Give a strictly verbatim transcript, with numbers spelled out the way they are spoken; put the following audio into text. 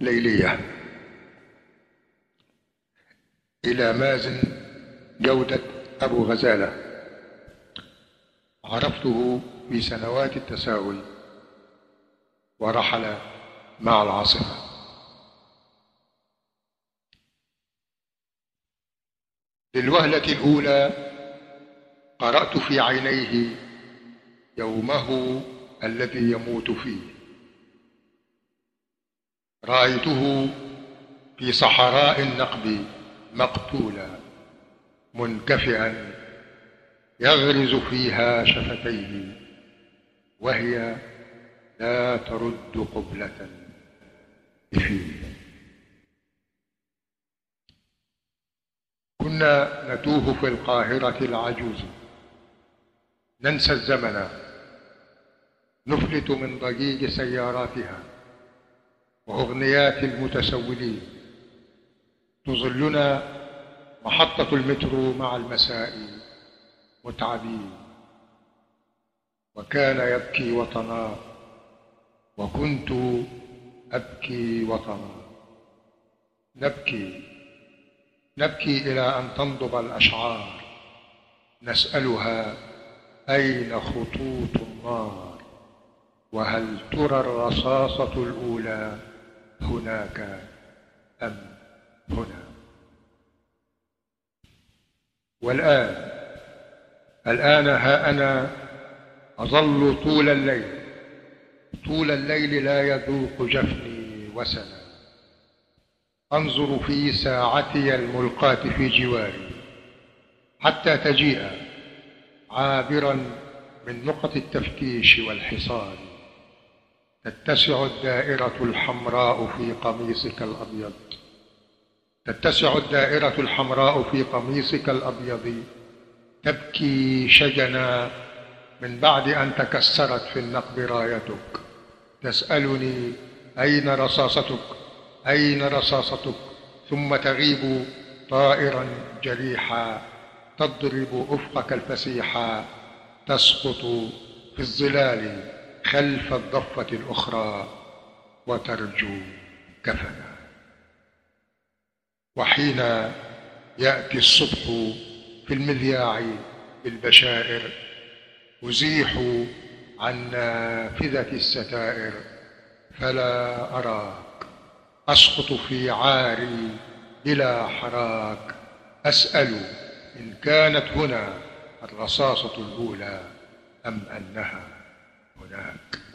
ليلية إلى مازن جودة أبو غزالة. عرفته في سنوات التساوي ورحل مع العاصفة. للوهلة الأولى قرأت في عينيه يومه الذي يموت فيه. رأيته في صحراء النقب مقتولا منكفئا يغرز فيها شفتيه وهي لا ترد قبلة فيه. كنا نتوه في القاهرة العجوز ننسى الزمن، نفلت من ضجيج سياراتها وأغنيات المتسولين. تظلنا محطة المترو مع المساء متعبين. وكان يبكي وطنا وكنت أبكي وطنا. نبكي نبكي إلى أن تنضب الأشعار نسألها أين خطوط النار، وهل ترى الرصاصة الأولى هناك أم هنا. والآن الآن ها أنا أظل طول الليل طول الليل لا يذوق جفني وسنا. أنظر في ساعتي الملقاة في جواري حتى تجيء عابرا من نقط التفتيش والحصار. تتسع الدائرة الحمراء في قميصك الأبيض تتسع الدائرة الحمراء في قميصك الأبيض تبكي شجنا من بعد أن تكسرت في النقب رايتك. تسألني أين رصاصتك أين رصاصتك ثم تغيب طائرا جريحا تضرب أفقك الفسيحا تسقط في الظلال خلف الضفة الأخرى وترجو كفنا. وحين يأتي الصبح في المذياع بالبشائر أزيح عن نافذة الستائر فلا أراك. أسقط في عاري بلا حراك أسأل إن كانت هنا الرصاصة الأولى أم أنها هناك.